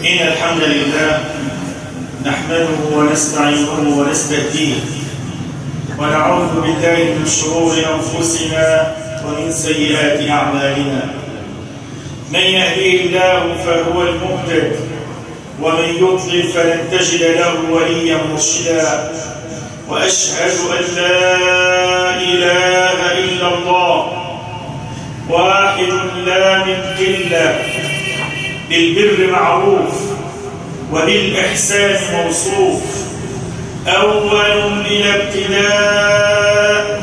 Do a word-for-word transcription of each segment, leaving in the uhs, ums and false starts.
إن الحمد لله نحمده ونستعينه ونستهديه ونعوذ بالله من شرور أنفسنا ومن سيئات أعمالنا. من يهديه الله فهو المهتد ومن يضلل فلن تجد له وليا مرشدا. وأشهد أن لا إله إلا الله واحد لا مثل له، بالبر معروف وبالإحسان موصوف، أول بلا ابتداء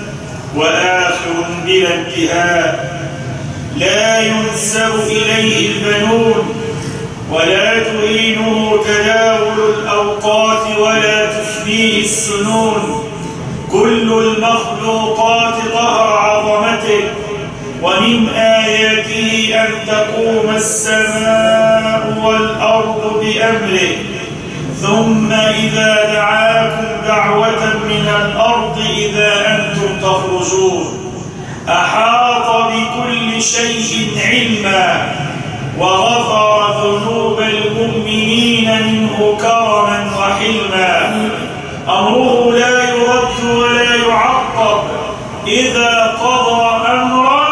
وآخر بلا انتهاء، لا ينسب إليه البنون ولا تعينه تداول الأوقات ولا تفنيه السنون. كل المخلوقات قهر عظمته، ومن آياته أن تقوم السماء والأرض بأمره، ثم إذا دعاكم دعوة من الأرض إذا أنتم تخرجون. أحاط بكل شيء علما، وغفر ذنوب المؤمنين منه كرما وحلما. أمره لا يرد ولا يعقب، إذا قضى أمرا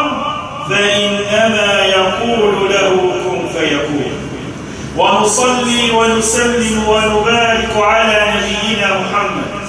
فإنما يقول له كن فيكون. ونصلي ونسلم ونبارك على نبينا محمد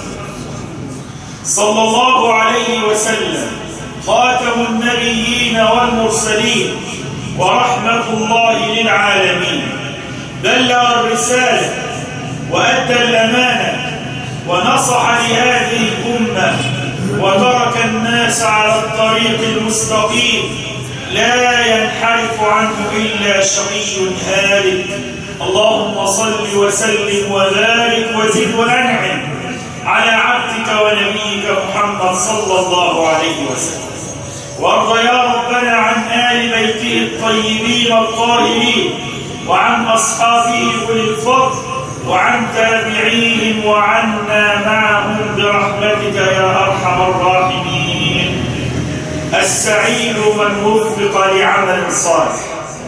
صلى الله عليه وسلم، خاتم النبيين والمرسلين ورحمة الله للعالمين. بلغ الرسالة وأدى الأمانة ونصح لهذه الأمة، وترك الناس على الطريق المستقيم لا ينحرف عنه إلا شقي هالك. اللهم صل وسلم وبارك وزد وأنعم على عبدك ونبيك محمد صلى الله عليه وسلم. وارض يا ربنا عن آل بيته الطيبين الطاهرين، وعن أصحابه أولي الفضل، وعن تابعيهم، وعنا معهم برحمتك يا أرحم الراحمين. السعيد من وفق لعمل صالح،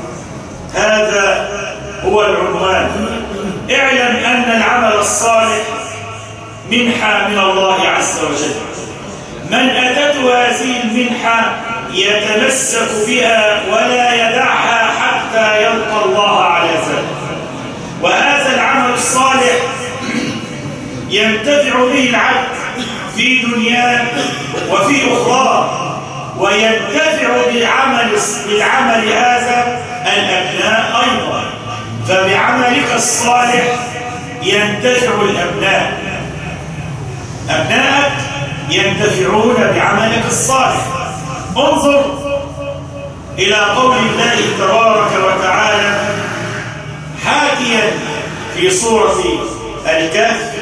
هذا هو العنوان. اعلم أن العمل الصالح منحة من الله عز وجل، من أتته هذه المنحة يتمسك بها ولا يدعها حتى يلقى الله على ذلك. وهذا العمل الصالح ينتفع به العبد في دنياه وفي أخرى، وينتفع بالعمل, بالعمل هذا الأبناء أيضا. فبعملك الصالح ينتفع الأبناء، أبنائك ينتفعون بعملك الصالح. انظر إلى قول الله تبارك وتعالى حاكيا في سورة الكهف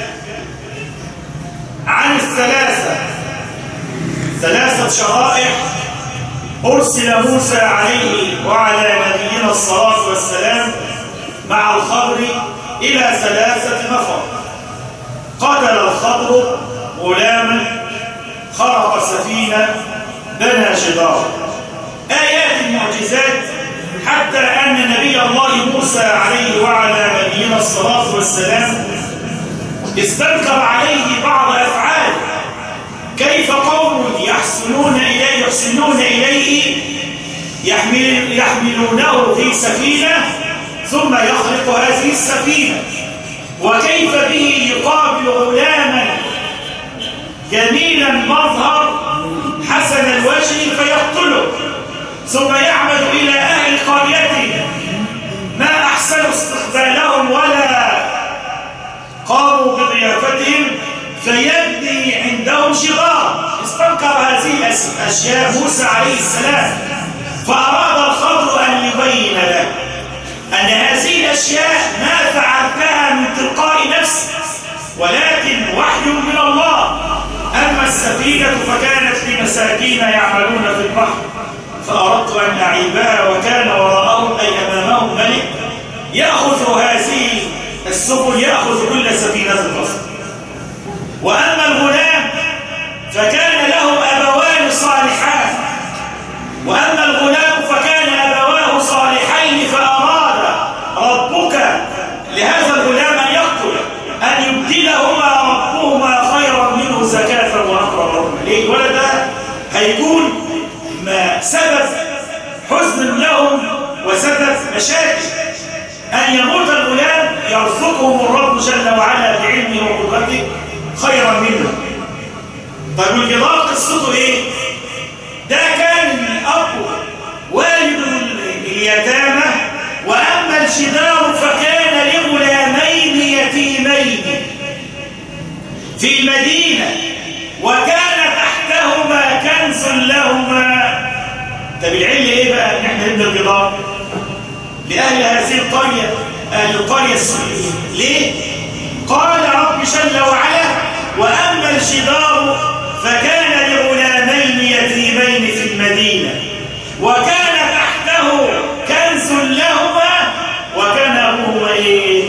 عن الثلاثة ثلاثة شرائح أرسل موسى عليه وعلى نبينا الصلاة والسلام مع الخضر إلى ثلاثة نفر. قتل الخضر غلاما، خرق سفينة، بنى جدار. آيات المعجزات، حتى أن نبي الله موسى عليه وعلى نبينا الصلاة والسلام استنكر عليه بعض أفعاله. كيف قوم يحسنون إليه يحسنون إليه يحمل يحملونه في سفينة ثم يخرق هذه السفينة، وكيف به يقابل غلاما جميل المظهر حسن الوجه فيقتله، ثم يعمد إلى أهل قريته ما أحسنوا استقبالهم ولا قاموا بضيافتهم فيبني عندهم جدار. استنكر هذه الأشياء موسى عليه السلام، فأراد الخضر أن يبين له أن هذه الأشياء ما فعلتها من تلقاء نفسك، ولكن وحي من الله. أما السفينة فكانت لمساكين يعملون في البحر، فأردت أن أعيبها، وكان وراءهم أي أمامهم ملك يأخذ هذه السفن، يأخذ كل سفينة القصر. وأما الغلام فكان له أبوان صالحان، وأما الغلام فكان أبواه صالحين، فأراد ربك ما سبب حزن لهم وسبب مشاكل. أن يموت الغلام يرزقهم الرب جل وعلا بعلمه وقدرته خيرا منه. طيب الجدار قصته ايه؟ ده كان أب والد اليتامى، وأما الجدار فكان لغلامين يتيمين في المدينة وكان تحتهما كنز لهما. طب العلة ايه بقى ان احنا نبني الجدار؟ لأهل هذه القرية، أهل القرية السورية. ليه؟ قال رب جل وعلا: وأما الجدار فكان لغلامين يتيمين في المدينة وكان تحته كنز لهما وكان أبوهما إيه؟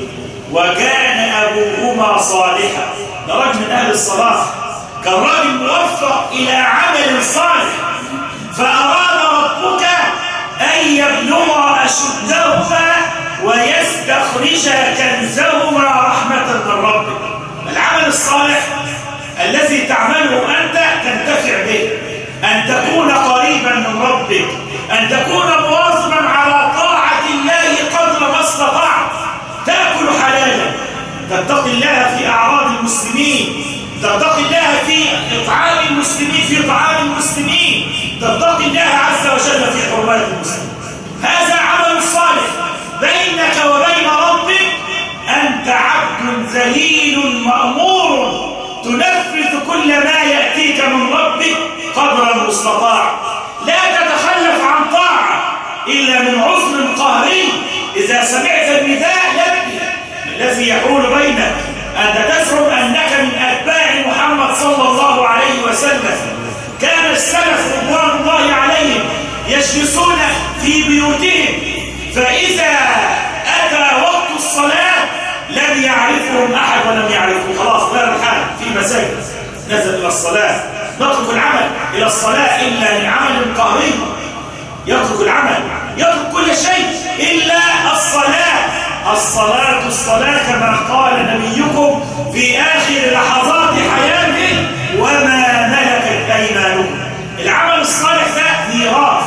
وكان أبوهما صالحا. ده راجل من أهل الصلاح، كان راجل موفق إلى عمل صالح، فأراد ربك أن يبلغ أشدهما ويستخرج كنزهما رحمة من ربك. العمل الصالح الذي تعمله أنت تنتفع به، أن تكون قريبا من ربك، أن تكون مواظبا على طاعة الله قدر ما استطعت، تأكل حلالا، تتقي الله في أعراض المسلمين، تتقي الله في إطعام المسلمين في طعام المسلمين، تتقي الله عز وجل في حرمات المسلمين. هذا عمل صالح بينك وبين ربك. أنت عبد ذليل مأمور تنفذ كل ما يأتيك من ربك قدر المستطاع، لا تتخلف عن طاعة إلا من عذر قهري. إذا سمعت النداء يبكي الذي يحول بينك أنت تزعم أنك من أتباع محمد صلى الله عليه وسلم. كان السلف رضوان الله عليهم يجلسون في بيوتهم، فإذا أتى وقت الصلاة لم يعرفهم أحد ولم يعرفوا، خلاص لا الحال في مساجد نزل إلى الصلاة، نترك العمل إلى الصلاة إلا لعمل قهري، يترك العمل، يترك كل شيء إلا الصلاة. الصلاة الصلاة كما قال نبيكم في آخر لحظات حياته: وما ملكت أيمانكم. العمل الصالح ده ميراث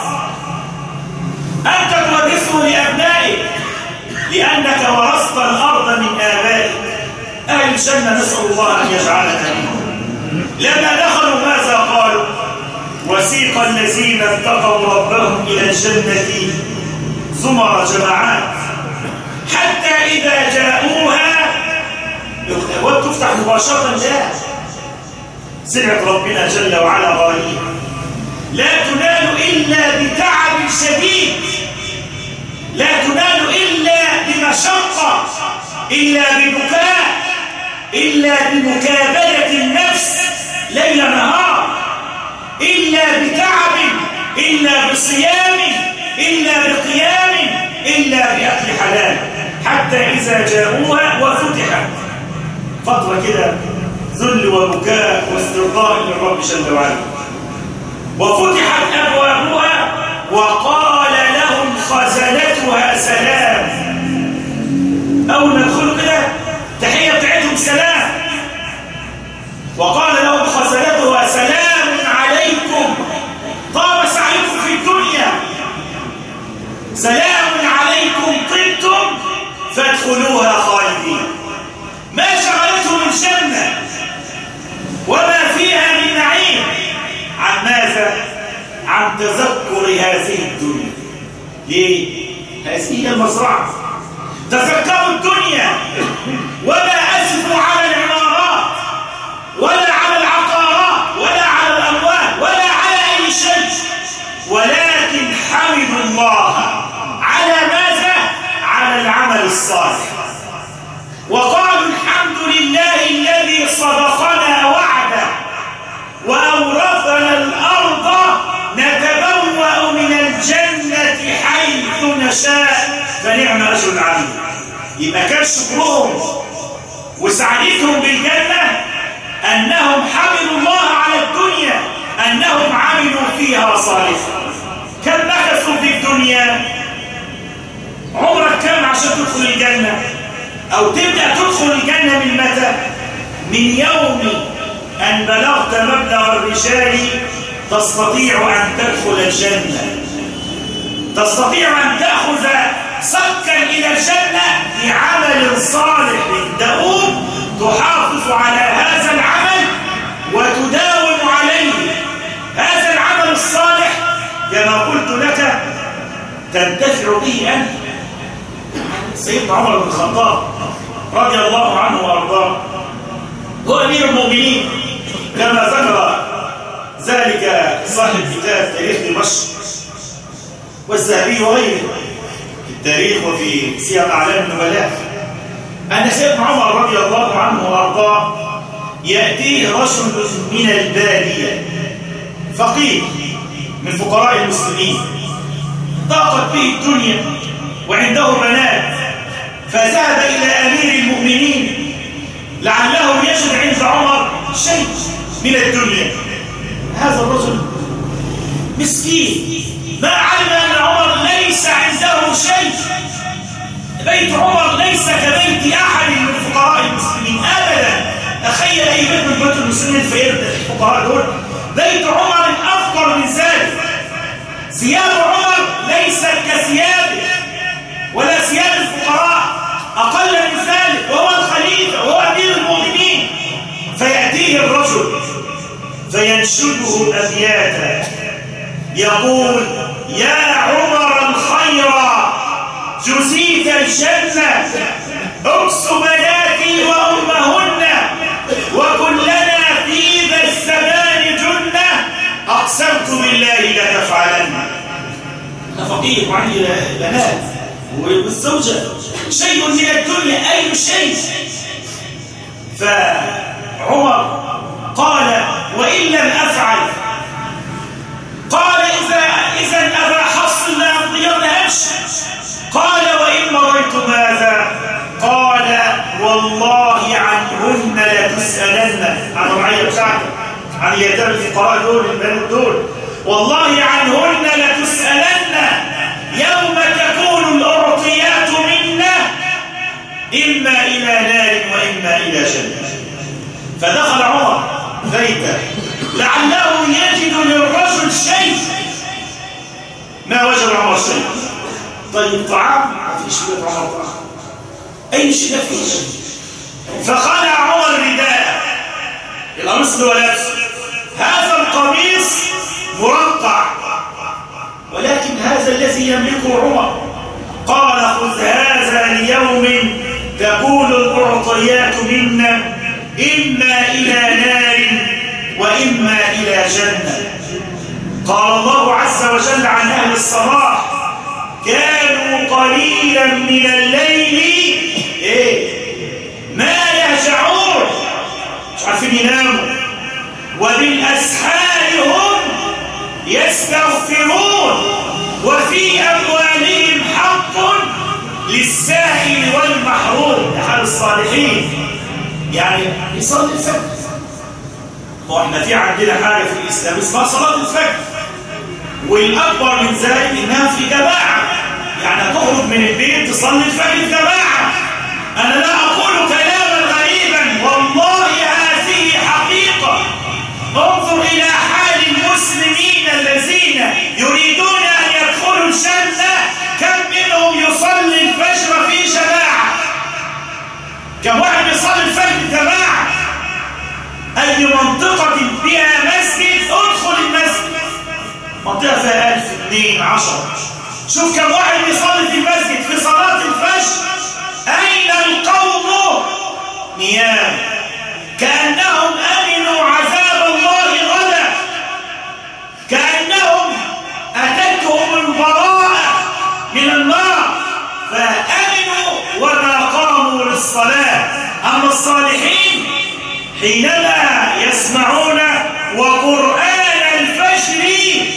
أنت تورثه لأبنائك لأنك ورثت الأرض من آبائك. أهل الجنة نسأل الله أن يجعلنا منهم. لما دخلوا ماذا قالوا؟ وسيق الذين اتقوا ربهم إلى الجنة زمر جماعات حتى إذا جاءوها وتفتح مباشرة لا سمعت ربنا جل وعلا غاليا: لا تنال إلا بتعب شديد، لا تنال إلا بمشقة، إلا ببكاء، إلا بمكابدة النفس ليل نهار، إلا بتعب، إلا بصيام، إلا بقيام، إلا بأكل حلال، حتى إذا جاءوها وفتحت فترة كده ذل وبكاء واسترضاء للرب جل وعلا، وفتحت أبوابها وقال لهم خزنتها سلام. أول ما يدخلوا كده تحية بتاعتهم سلام، وقال لهم خزنتها سلام عليكم طاب سعيكم في الدنيا، سلام عليكم طبتم فادخلوها خالدين. ما شغلتهم الجنة وما فيها من نعيم عن ماذا؟ عن تذكر هذه الدنيا. ليه؟ هذه هي المزرعة. تذكروا الدنيا ولا أسفوا على العمارات ولا على العقارات ولا على الأموال ولا على أي شيء، ولكن حمدوا الله على ماذا؟ على العمل الصالح، وقالوا الحمد لله الذي صدقنا وعده وأورثنا الأرض نتبوأ من الجنة حيث نشاء فنعم أجر العاملين. يبقى كان شكرهم وسعادتهم بالجنة أنهم حمدوا الله على الدنيا، أنهم عملوا فيها صالحا. كم مكثوا في الدنيا؟ عمرك كم عشان تدخل الجنة؟ أو تبدأ تدخل الجنة من متى؟ من يوم أن بلغت مبلغ الرجال تستطيع أن تدخل الجنة، تستطيع أن تأخذ سكا إلى الجنة بعمل صالح دؤوب تحافظ على هذا العمل وتداوم عليه. هذا العمل الصالح كما قلت لك تنتفع به أنت. سيدنا عمر بن الخطاب رضي الله عنه وأرضاه هو أمير المؤمنين كما ذكر ذلك صاحب كتاب تاريخ دمشق والذهبي وغيره في التاريخ وفي سير أعلام النبلاء أن سيدنا عمر رضي الله عنه وأرضاه يأتيه رجل من البادية فقير من فقراء المسلمين ضاقت به الدنيا وعنده بنات، فذهب إلى أمير المؤمنين لعله يجد عند عمر شيء من الدنيا. هذا الرجل مسكين ما علم أن عمر ليس عنده شيء. بيت عمر ليس كبيت أحد من فقراء المسلمين أبدا. تخيل أي بيت من بيوت المسلمين في الفقراء دول، بيت عمر أفضل من ذلك. ثياب عمر ليست كثيابه ولا ثياب الفقراء، أقل من ذلك، وهو الخليفة وهو أمير المؤمنين. فيأتيه الرجل فينشده أبياتا يقول: يا عمر الخير جزيت الجنة، أكس بناتي وأمهن وكلنا في ذا الزمان جنة، أقسمت بالله لتفعلن. أنا فقير وعندي بنات والزوجة شيء من الدنيا، أي شيء. فعمر قال: وإن لم أفعل؟ قال: إذا إذا أبا حفص لأمضين همش. قال: وإن مريت ماذا؟ قال: والله عنهن لتسألن، عن الرعية بتاعتك، عن يتامى الفقراء دول البنات دول، والله عنهن لتسألن يوم تكون الأعطيات منا إما إلى نار وإما إلى جنة. فدخل عمر بيته لعله يجد للرجل شيء، ما وجد عمر شيء. طيب طعام؟ ما فيش بيت عمر طعام، أي شيء ما فيش. فخلع عمر رداءه، القميص اللي هو لابسه، هذا القميص مرقع ولكن هذا الذي يملكه عمر. قال: خذ هذا ليوم تكون الأعطيات منا إما إلى نار وإما إلى جنة. قال الله عز وجل عن أهل الصلاح: كانوا قليلا من الليل إيه؟ ما يهجعون، مش عارفين يناموا، وبالأسحار هم يستغفرون، وفي أموالهم حق للسائل والمحروم. أهل الصالحين يعني يصلي الفجر. واحنا في عندنا حاجة في الإسلام اسمها صلاة الفجر، والأكبر من ذلك إنها في جماعة، يعني تخرج من البيت تصلي الفجر في جماعة. أنا لا أقول كلاما غريبا، والله هذه حقيقة. انظر إلى حال المسلمين الذين يريدون أن يدخلوا الجنة، كم منهم يصلي الفجر في جماعة؟ كم واحد يصلي الفجر في جماعة؟ أي منطقة بها مسجد ادخل المسجد، منطقة فيها ألف اثنين عشر، شوف كم واحد يصلي في المسجد في صلاة الفجر. أين القوم؟ نيام، كأنهم أمنوا عذاب الله غدا، كأنهم أتتهم البراءة من النار فأمنوا وما قاموا للصلاة. أما الصالحين حينما يسمعون وقرآن الفجر،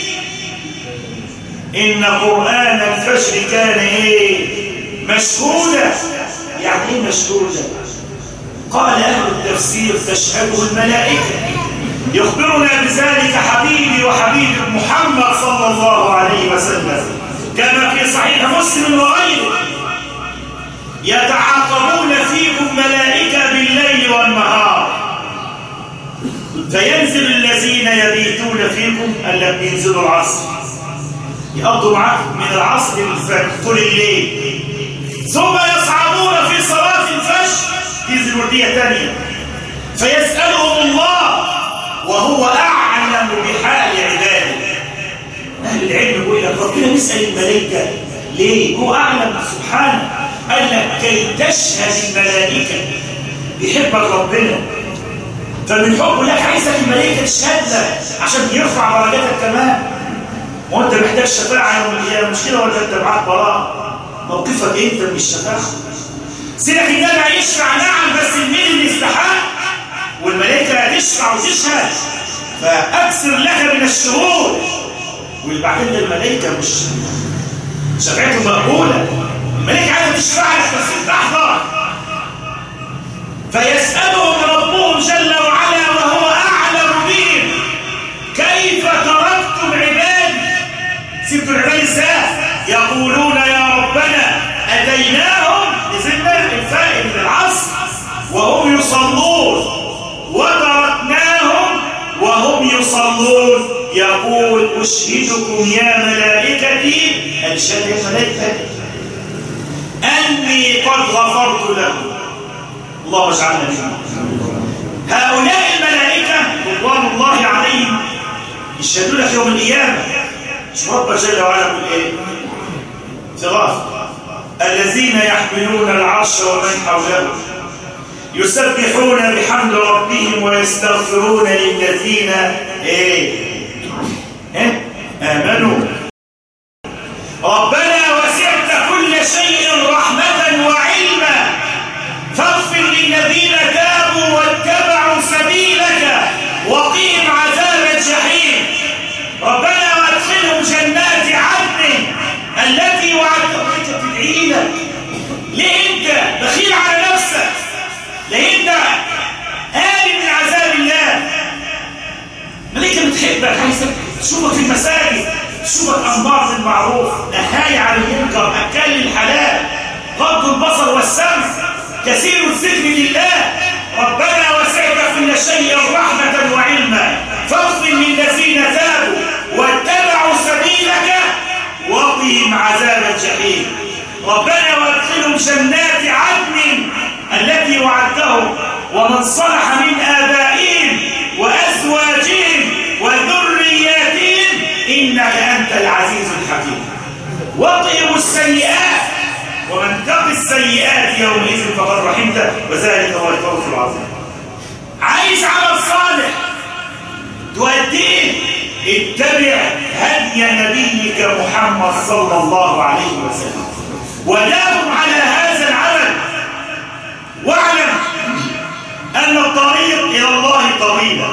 إن قرآن الفجر كان إيه؟ مشهودا. يعني إيه مشهودا؟ قال أهل التفسير: تشهده الملائكة. يخبرنا بذلك حبيبي وحبيب محمد صلى الله عليه وسلم كما في صحيح مسلم وغيره: يتعاقبون فيكم ملائكة بالليل والنهار، فينزل الذين يبيتون فيكم ألا بينزلوا العصر يقضوا معاكم من العصر للفجر طول الليل، ثم يصعدون في صلاة الفجر ينزل وردية ثانية فيسألهم الله وهو أعلم بحال عباده. أهل العلم يقول لك ربنا يسأل الملائكة ليه؟ هو أعلم سبحانه. قال لك كي تشهد الملائكة بيحبك ربنا، فمن حبه لك عايزك الملائكة تشهد لك عشان يرفع درجاتك كمان. وانت محتاج شفاعة يوم القيامة، مش كده ولا انت معاك براءة؟ موقفك انت من الشفاعة. سيبك النبي يشفع نعم، بس مين اللي يستحق؟ والملائكة هتشفع وتشهد، فأكثر لك من الشهود. وبعدين الملائكة مش شفاعتهم مقبولة، الملائكة عايزة تشفع لك بس انت احضر. فيسألهم ربهم جل وعلا وهو أعلم بهم كيف تركتم عبادي؟ سبتوا العباد ازاي؟ يقولون يا ربنا أتيناهم لزمنا الفائق من العصر وهم يصلون وتركناهم وهم يصلون. يقول أشهدكم يا ملائكتي، أشهد يا ملائكتي أني قد غفرت لكم. الله اجعلنا منهم. هؤلاء الملائكة رضوان الله عليهم يشهدون لك يوم القيامة. مش رب جل وعلا يقول ايه؟ ثلاث الذين يحملون العرش ومن حوله يسبحون بحمد ربهم ويستغفرون للذين ايه؟ ايه؟ آمنوا. ربنا وسعت كل شيء رحمة وعلما فاغفر للذين تابوا واتبعوا سبيلك وقهم عذاب الجحيم. ربنا وادخلهم جنات عدن التي وعدتهم. انت بتدعي لك ليه؟ انت بخيل على نفسك؟ ليه انت قال من عذاب الله؟ ملائكة بتحبك، عايزك تشوفك في المساجد، تشوفك أمر بالمعروف، نهاية عن المنكر، أكل الحلال، غض البصر والسمع، كثير الذكر لله. ربنا وسعت كل شيء رحمة وعلما فاغفر للذين تابوا واتبعوا سبيلك وقهم عذاب الجحيم. ربنا وادخلهم جنات عدن التي وعدتهم ومن صلح من آبائهم وأزواجهم وذرياتهم إنك أنت العزيز الحكيم. وقهم السيئات ومن تق السيئات يومئذ فقد رحمته وذلك هو الفوز العظيم. عايز عمل صالح تؤديه، اتبع هدي نبيك محمد صلى الله عليه وسلم وداوم على هذا العمل. واعلم أن الطريق إلى الله طويلة،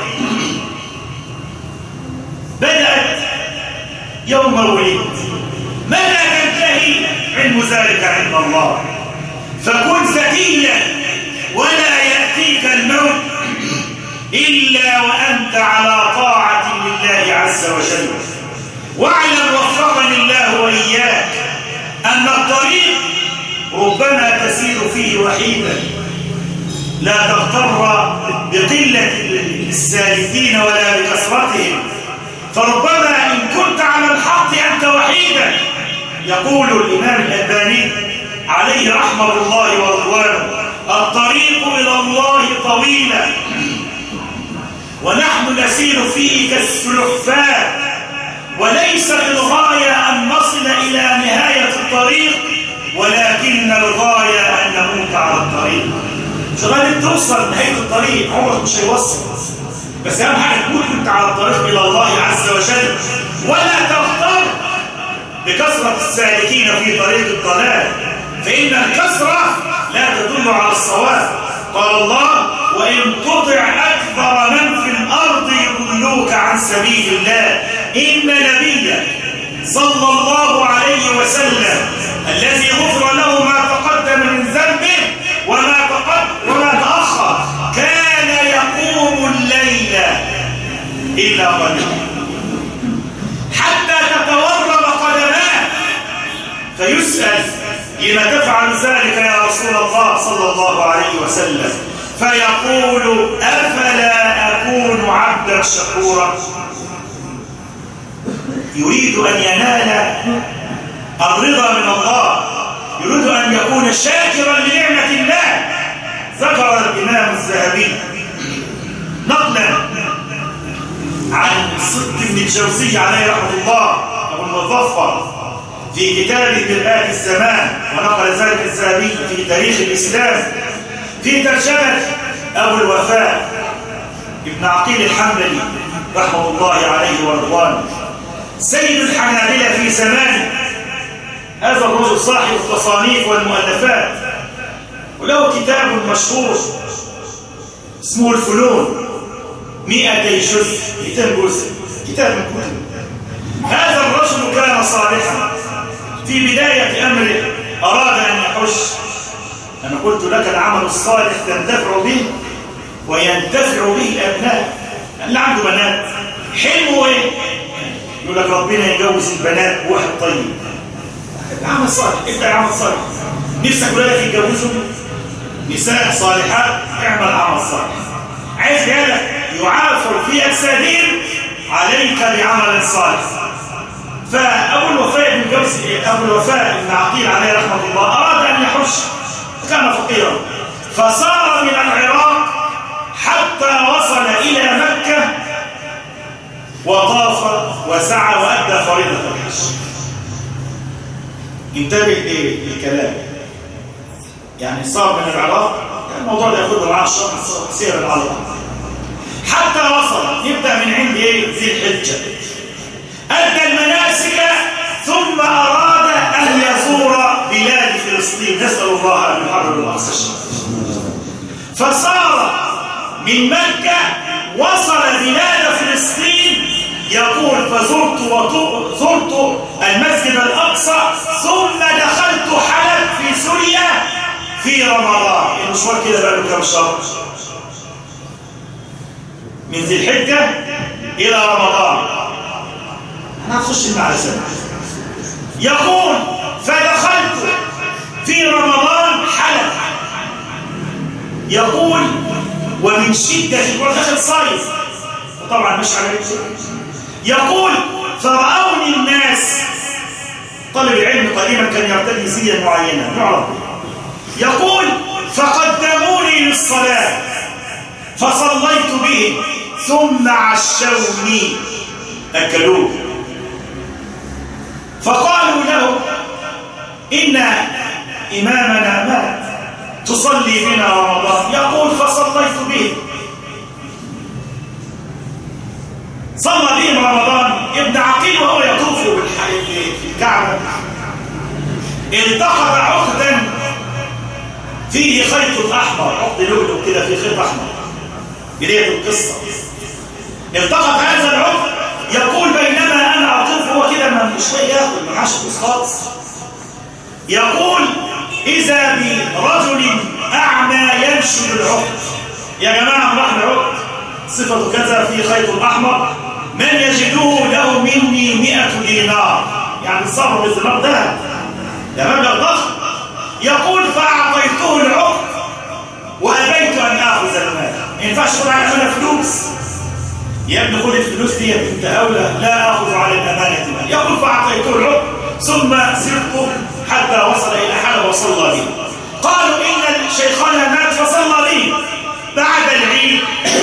بدأت يوم ولدت، متى تنتهي؟ علم ذلك عند الله. فكن ذكيا ولا يأتيك الموت إلا وأنت على طاعة لله عز وجل. واعلم وفقني الله وإياك أن الطريق ربما تسير فيه وحيدا، لا تغتر بقلة السالكين ولا بكثرتهم، فربما إن كنت على الحق أنت وحيدا. يقول الإمام الألباني عليه رحمة الله ورضوانه: الطريق إلى الله طويلة ونحن نسير فيه كالسلحفاة، وليس الغاية أن نصل إلى نهاية الطريق، ولكن الغاية أن نموت على الطريق. مش غالب توصل نهاية الطريق، عمرك مش هيوصل، بس أهم حاجة تكون أنت على الطريق إلى الله عز وجل، ولا تغتر بكثرة السالكين في طريق الضلال، فإن الكثرة لا تدل على الصواب. قال الله: وإن تطع أكثر من في الأرض يضلوك عن سبيل الله. إن نبيك صلى الله عليه وسلم الذي غفر له ما تقدم من ذنبه وما تقدم وما تأخر كان يقوم الليل إلا قليلا حتى تتورم قدماه، فيسأل: لما تفعل ذلك يا رسول الله صلى الله عليه وسلم؟ فيقول: أفلا يكون عبدا شكورا؟ يريد أن ينال الرضا من الله، يريد أن يكون شاكرا لنعمة الله. ذكر الإمام الذهبي نقلا عن صدق بن الجوزي عليه رحمة الله أبو المظفر في كتابه مرآة الزمان، ونقل ذلك الذهبي في تاريخ الإسلام في ترجمة أبو الوفاء ابن عقيل الحنبلي رحمه الله عليه ورضوانه، سيد الحنابلة في زمانه. هذا الرجل صاحب التصانيف والمؤلفات، وله كتاب مشهور اسمه الفنون، مئتي جزء، مئتين جزء، كتاب من كتب. هذا الرجل كان صالحا، في بداية أمره أراد أن يحج. أنا قلت لك العمل الصالح تنتفع به وينتفع به الأبناء. اللي عنده بنات حلمه إيه؟ يقول لك ربنا يجوز البنات بواحد طيب. العمل صالح، ابدأ عمل صالح. نفسك ولادك يتجوزوا نساء صالحات، اعمل عمل صالح. عايز عيالك يعافر في أجسادهم، عليك بعمل صالح. فأبو الوفاء بن جوزي أبو الوفاء بن عقيل عليه رحمة الله أراد أن يحج، كان فقيرا، فصار من العراق حتى وصل إلى مكة وطاف وسعى وأدى فريضة الحج. انتبه للكلام، يعني صار من العراق، الموضوع ده ياخذ معاه الشرح سير العراق حتى وصل. نبدأ من عند ايه؟ ذي الحجة. أدى المناسك ثم أراد أن يزور بلاد فلسطين، نسأل الله أن يحرر الأقصى الشريف. فصار من مكة وصل بلاد فلسطين، يقول فزرت وزرت المسجد الأقصى ثم دخلت حلب في سوريا في رمضان. المشوار كده بقى له كم شهر؟ من ذي الحجة إلى رمضان، أنا هخش على سنة. يقول فدخلت في رمضان حلب، يقول ومن شدة البرد، دخل صيف طبعا مش على رجل. يقول فرأوني الناس، طالب العلم قديما كان يرتدي زيا معينة نعرف. يقول فقدموني للصلاة فصليت بهم ثم عشوني، أكلوه. فقالوا له إن إمامنا مات تصلي بنا رمضان. يقول فصليت بهم، صلى بهم رمضان. ابن عقيل وهو يطوف في الكعبة التقط عقدا فيه خيط أحمر، عقد لؤلؤ كده فيه خيط أحمر، بداية القصة. التقط هذا العقد، يقول بينما أنا أطوف، هو كده ما مش لاقي ياكل، ما عاش خالص. يقول إذا برجل أعمى ينشد العقد. يا جماعة راح العقد صفة كذا فيه خيط أحمر، من يجدوه له مني مئة دينار، يعني الصبر بالدينار ده ده مبلغ ضخم. يقول فأعطيته العقد وأبيت أن آخذ المال. ما ينفعش تقول على أنا فلوس، يا ابني خذ الفلوس دي أنت أولى، لا آخذ على الأمانة المال. يقول فأعطيته العقد ثم سرت حتى وصل إلى حلب وصلى بي. قالوا إن شيخنا مات فصلى بي. بعد العيد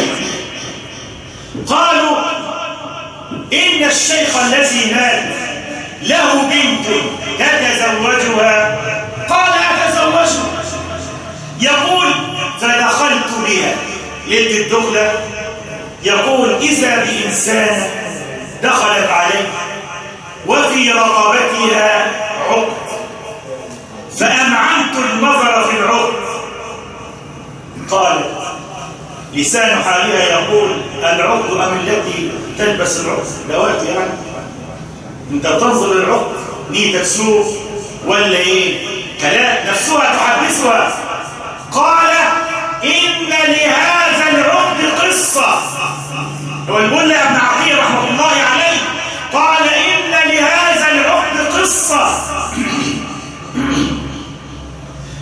قالوا إن الشيخ الذي مات له بنت تتزوجها. قال أتزوجها. يقول فدخلت بها ليلة الدخلة. يقول إذا بإنسان دخلت عليه وفي رقبتها عقد، فأمعنت النظر في العقد. قالت لسان حالها يقول العقد أم التي تلبس العقد؟ دوات يعني انت تنظر للعقد نيتك سوء ولا ايه؟ كلام نفسها تحدثها. قال إن لهذا العقد قصة. هو يقول لي ابن عقيل رحمه الله عليه، قال إن لهذا العقد قصة.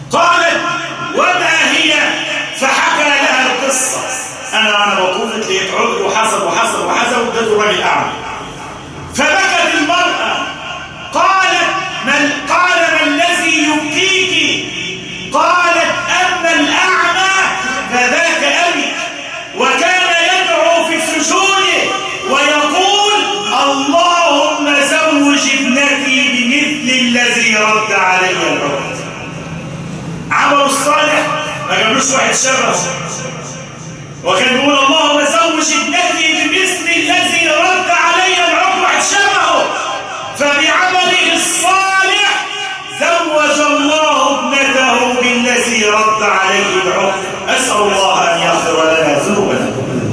قالت وما هي؟ فحكى لها القصة. أنا أنا بطوف لقيت عندوش واحد شبهه. وكان يقول اللهم زوج ابنتي بمثل الذي رد علي العقل واحد شبهه، فبعمله الصالح زوج الله ابنته بالذي رد عليه العقل. أسأل الله أن يغفر لنا ذنوبنا.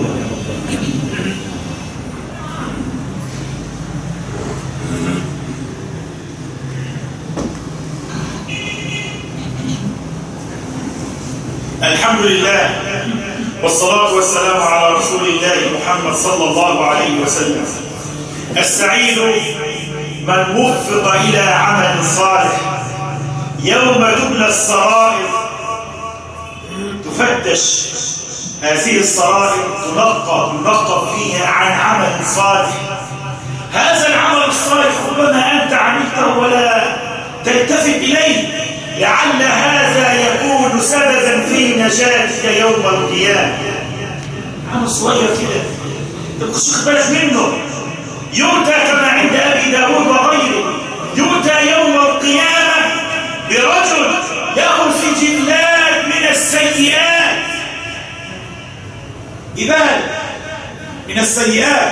الحمد لله والصلاة والسلام على رسول الله محمد صلى الله عليه وسلم. السعيد من وفق إلى عمل صالح يوم تبلى السرائر، تفتش هذه السرائر، تنقى تنقى فيها عن عمل صالح. هذا العمل الصالح ربما أنت عملته ولا تلتفت إليه، لعل هذا يكون سببا في نجاتك يوم القيامة. عمل صغير كده تبقى شيخ بالك منه، يؤتى كما عند أبي داود وغيره، يؤتى يوم القيامة برجل له سجلات من السيئات، جبال من السيئات،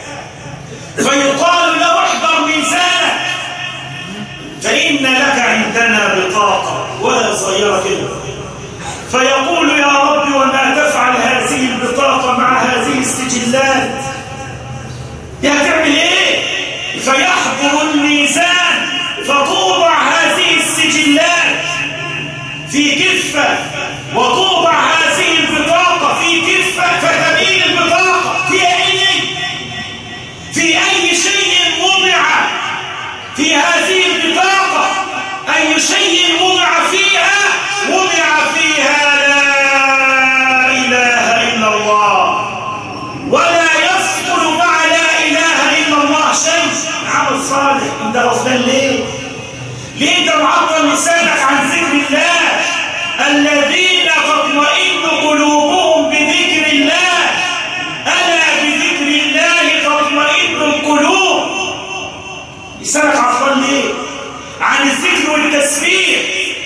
فيقال له احضر ميزانك فإن لك عندنا بطاقة ولا صغيرة كده، فيقول يا رب وما تفعل هذه البطاقة مع هذه السجلات؟ هتعمل ايه؟ فيحضر الميزان فتوضع هذه السجلات في كفة وتوضع هذه البطاقة في كفة، فتبين البطاقة في ايه؟ في اي شيء وضع في هذه البطاقة، أي شيء وضع فيها؟ وضع فيها لا إله إلا الله، ولا يفضل مع لا إله إلا الله شيء. عمل صالح. أنت غفلان ليه؟ ليه أنت معطل لسانك عن ذكر الله؟ الذين تطمئن قلوبهم بذكر الله، ألا بذكر الله تطمئن القلوب. لسانك عطلان ليه؟ عن الذكر والتسبيح.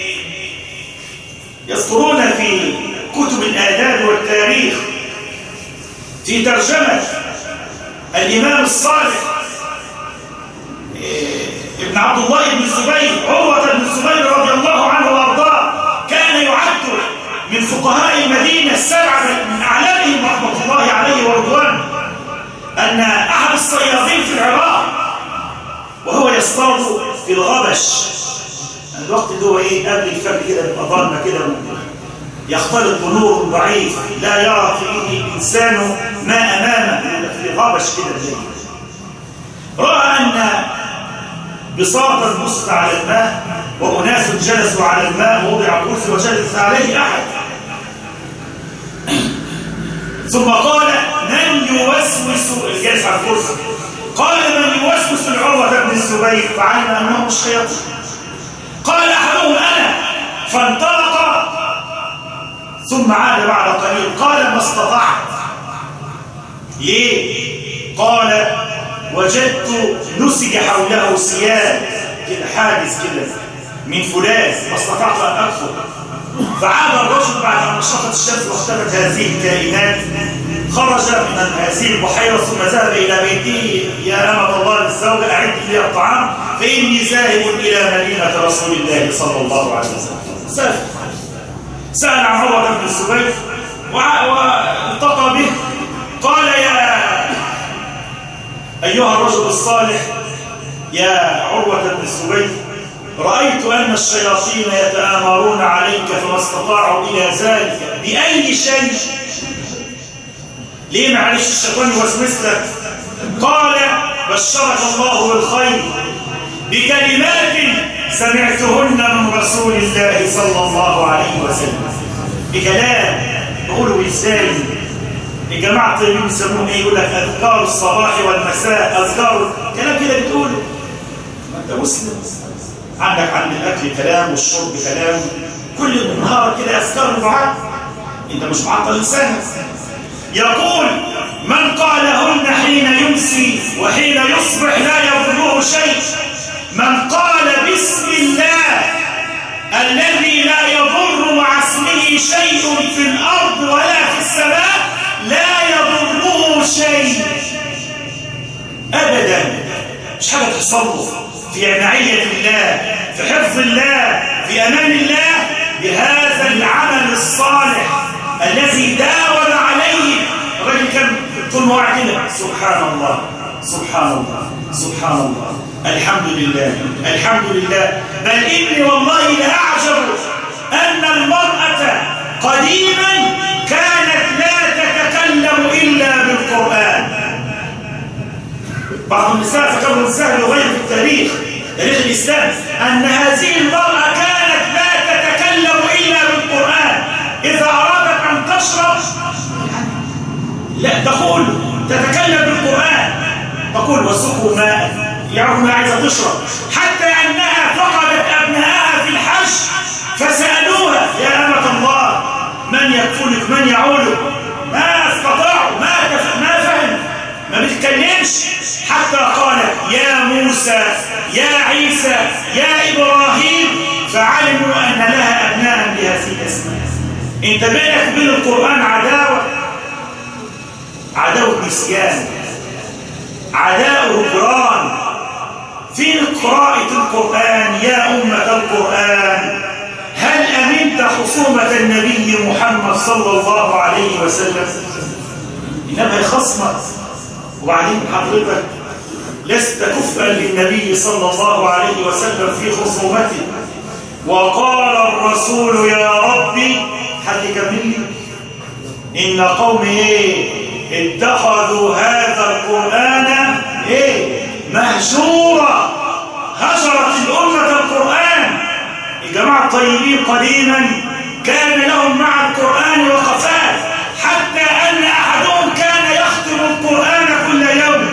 يذكرون في كتب الآداب والتاريخ في ترجمة الإمام الصالح ابن عبد الله بن الزبير، عروة بن الزبير رضي الله عنه وارضاه، كان يعد من فقهاء المدينة السبعة من أعلامهم رحمة الله عليه ورضوانه، أن أحد الصيادين في العراق وهو يصطاد في الغبش، الوقت اللي هو ايه قبل الفجر كده بيبقى ظلمه كده، يختلط بنور ضعيف لا يرى فيه الانسان ما امامه، في غبش كده زي راى ان بساطا بسط على الماء واناس جلسوا على الماء، ووضع كرسي وجلس عليه احد، ثم قال من يوسوس الجالس على الكرسي، قال من يوسوس العروة بن الزبير، فعلم أنه الشياطين. قال أحدهم أنا، فانطلق ثم عاد بعد قليل، قال ما استطعت. ليه؟ قال وجدت نسج حوله ثياب كده، حاجز كده من فولاذ، ما استطعت أن أدخل. فعاد الرجل بعد أن نشطت الشمس واختفت هذه الكائنات، خرج من هذه البحيرة ثم ذهب إلى بيته، يا أمة الله للزوجة أعد لي الطعام فإني ذاهب إلى مدينة رسول الله صلى الله عليه وسلم. سأل سأل عن عروة بن الزبير والتقى به، قال يا أيها الرجل الصالح يا عروة بن الزبير، رأيت أن الشياطين يتآمرون عليك فما استطاعوا إلى ذلك، بأي شيء؟ ليه معلش الشيطان يوسوس لك؟ قال بشرك الله بالخير بكلمات سمعتهن من رسول الله صلى الله عليه وسلم. بكلام نقوله ازاي؟ الجماعه الطيبين بيسموه ايه؟ يقول لك اذكار الصباح والمساء، اذكار كلام كده بتقوله. ما انت مسلم، عندك عند الاكل كلام والشرب كلام، كل النهار كده اذكار معاك، انت مش معطل لسانك. يقول من قالهن حين يمسي وحين يصبح لا يضره شيء، من قال بسم الله الذي لا يضر مع اسمه شيء حاجة تحصل له في معية الله، في حفظ الله، في أمان الله، بهذا العمل الصالح الذي داوم عليه. الرجل كان طول ما هو كده سبحان الله سبحان الله سبحان الله الحمد لله الحمد لله. بل إني والله لأعجب أن المرأة قديما كانت لا تتكلم إلا بالقرآن. بعض النساء فكروا السهل يغير في التاريخ تاريخ الإسلام أن هذه المرأة كانت لا تتكلم إلا بالقرآن. إذا أرادت أن تشرب لا تقول تتكلم بالقرآن، تقول وسقوا ماء، يعرف ما عايزة تشرب. حتى أنها فقدت أبنائها في الحج فسألوها يا أمة الله من يكفلك من يعولك؟ ما استطاعوا، ما ما فهم، ما بتتكلمش. حتى قالت يا موسى يا عيسى يا إبراهيم، فعلموا أن لها أبناء بهذه الأسماء. انت بينك وبين القرآن عداوة، عداوة نسيان، عداوة هجران. فين قراءة القرآن يا أمة القرآن؟ هل أمنت خصومة النبي محمد صلى الله عليه وسلم؟ إنما خصمك. وبعدين حضرتك لست كفءا للنبي صلى الله عليه وسلم في خصومته. وقال الرسول يا ربي، حد يكمل لي، إن قومي إيه اتخذوا هذا القرآن إيه مهجورا. هجرت الأمة القرآن. الجماعة الطيبين قديما كان لهم مع القرآن وقفات، حتى أن أحدهم كان يختم القرآن كل يوم.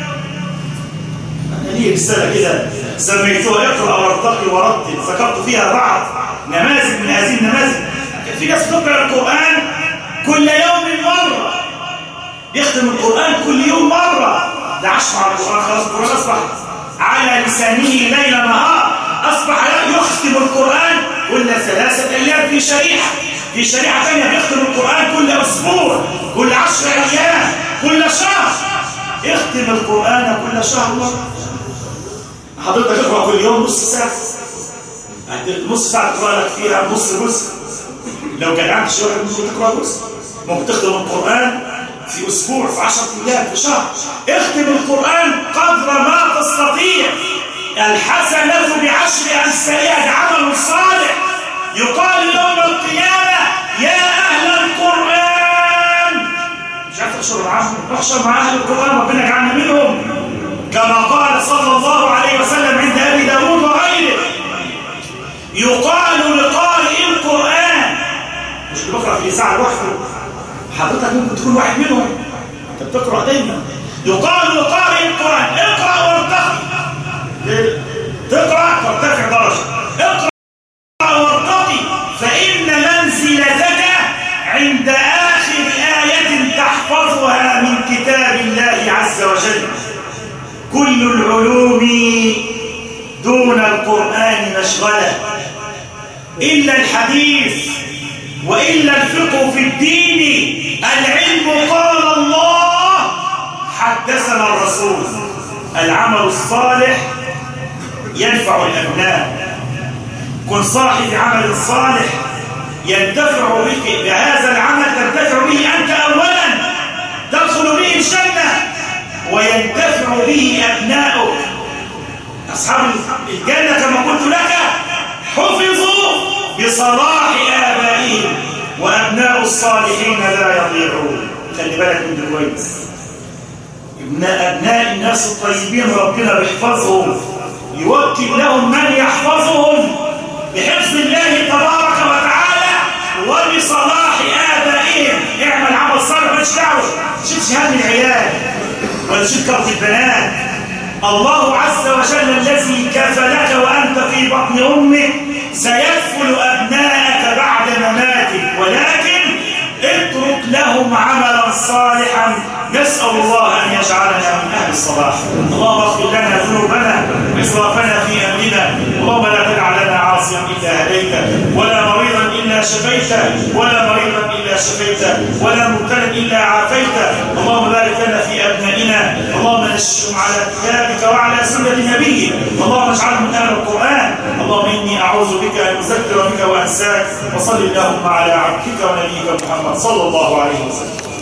أنا ليه رسالة كده سميتوها اقرأ وارتقي ورتل، ذكرت فيها بعض نماذج من هذه النماذج. كان في ناس تقرأ القرآن كل يوم مرة، يختم القرآن كل يوم مرة. ده عاش مع القرآن خلاص، القرآن أصبح على لسانه ليل نهار، أصبح يختم القرآن كل ثلاثة أيام في شريحة، في شريحة ثانية بيختم القرآن كل أسبوع، كل عشر أيام، كل شهر. يختم القرآن كل شهر مرة. حضرتك تقرأ كل يوم نص ساعة، نص ساعة تقرأ لك فيها نص جزء. لو كان عندك شوية ممكن تقرأ جزء، ممكن تختم القرآن في أسبوع، في عشرة أيام، في شهر. اختم القرآن قدر ما تستطيع. الحسنة بعشر أمثالها، عمل صالح. يقال يوم القيامة يا أهل القرآن، مش عارف تحشر معاهم، احشر مع أهل القرآن ربنا يجعلنا منهم، كما قال صلى الله عليه وسلم عند أبي داود وغيره. يقال لقارئ القرآن، مش بقرأ في إذاعة لوحده، حضرتك ممكن تكون واحد منهم، انت بتقرأ دايما. يقال لقارئ القرآن اقرأ وارتقي، تقرأ ترتفع درجة، اقرأ وارتقي، فإن منزلتك عند آخر آية تحفظها من كتاب الله عز وجل. كل العلوم دون القرآن مشغلة، إلا الحديث وإلا الفقه في الدين. العلم قال الله حدثنا الرسول. العمل الصالح ينفع الأبناء. كن صاحب عمل صالح ينتفع بك، بهذا العمل تنتفع به أنت أولا، تدخل به الجنة وينتفع به أبناؤك. أصحاب الجنة كما قلت لك حفظوا بصلاح آبائهم، وأبناء الصالحين لا يضيعون. خلي بالك من ده كويس. أبناء الناس الطيبين ربنا بيحفظهم، يوكل لهم من يحفظهم بحفظ الله تبارك وتعالى وبصلاح آبائهم. اعمل عمل صالح، مالكش دعوة شيل هم العيال ولا شيل كرة البنات. الله عز وجل الذي كفلك وأنت في بطن أمك سيكفل أبنائك بعد مماتك، ولكن اترك لهم عملا صالحا. نسأل الله أن يجعلنا من أهل الصلاح. اللهم اغفر لنا ذنوبنا وإسرافنا في أمرنا. اللهم لا تدع لنا عاصيا إلا هديته، ولا مريضا إلا شفيته، ولا مريضا إلا شفيته، ولا مبتلا إلا عافيته. اللهم بارك لنا في أبنائنا. اللهم نشهم على كتابك وعلى سنة نبيك. اللهم اجعلهم من أهل القرآن. اللهم إني أعوذ بك أن أذكر بك وأنساك. وصل اللهم على عبدك ونبيك محمد صلى الله عليه وسلم.